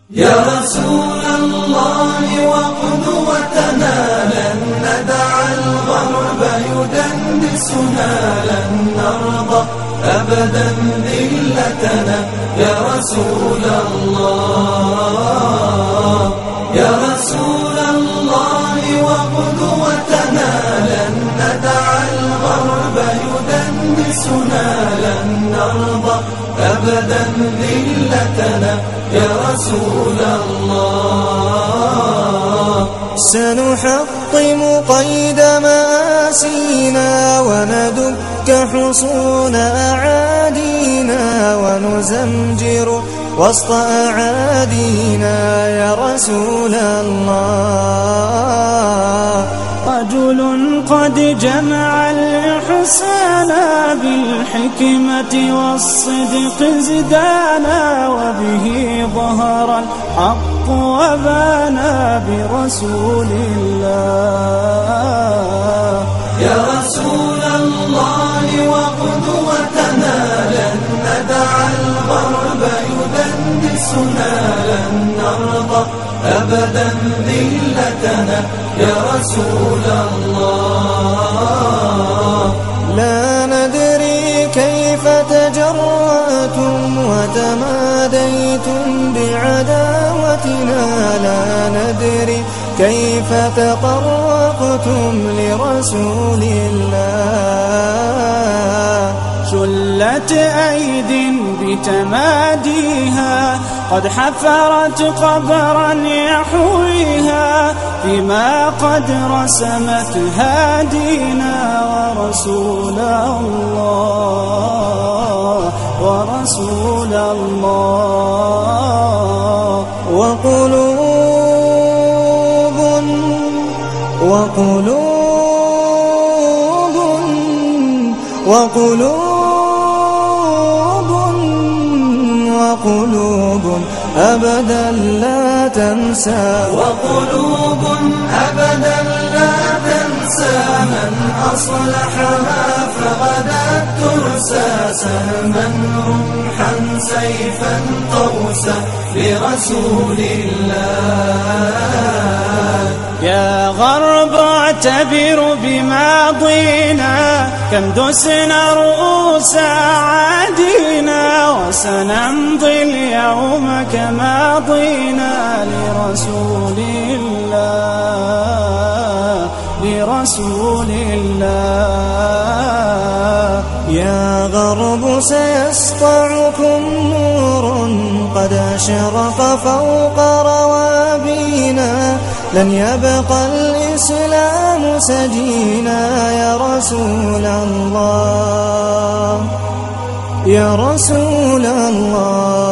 يا رسول الله وقدوتنا لن ندع الغرب يدنسنا، لن نرضى أبدا ذلتنا. يا رسول الله يا رسول الله وقدوتنا لن ندع الغرب يدنسنا، لن نرضى أبدا ذلتنا. يا رسول الله سنحطم قيد مآسينا وندك حصون أعادينا ونزمجر وسط أعادينا. يا رسول الله رجل قد جمع الإحسان بالحكمة والصدق زدانا، وبه ظهر الحق وبانا برسول الله. يا رسول الله وقدوتنا لن ندع الغرب يدنسنا، لن نرضى أبدا ذلتنا. يا رسول الله لا ندري كيف تجرأتم وتماديتم بعداوتنا، لا ندري كيف تطرقتم لرسول الله. شلت أيد بتماديها قد حفرت قبرا يحويها، فيما قد رسمت هادينا. ورسول الله ورسول الله وقلوب وقلوب وقلوب وقلوب أبدا لا تنسى، وقلوب أبدا لا تنسى من أصلحها فغدت ترسى. سهما رمحا سيفا قوسا لرسول الله. يا غرب اعتبر بماضينا، كم دسنا رؤوس عادينا، وسنمضي اليوم كماضينا لرسول الله لرسول الله. يا غرب سيسطعكم نور قد أشرق فوق روابينا، لن يبقى الإسلام سجينا. يا رسول الله يا رسول الله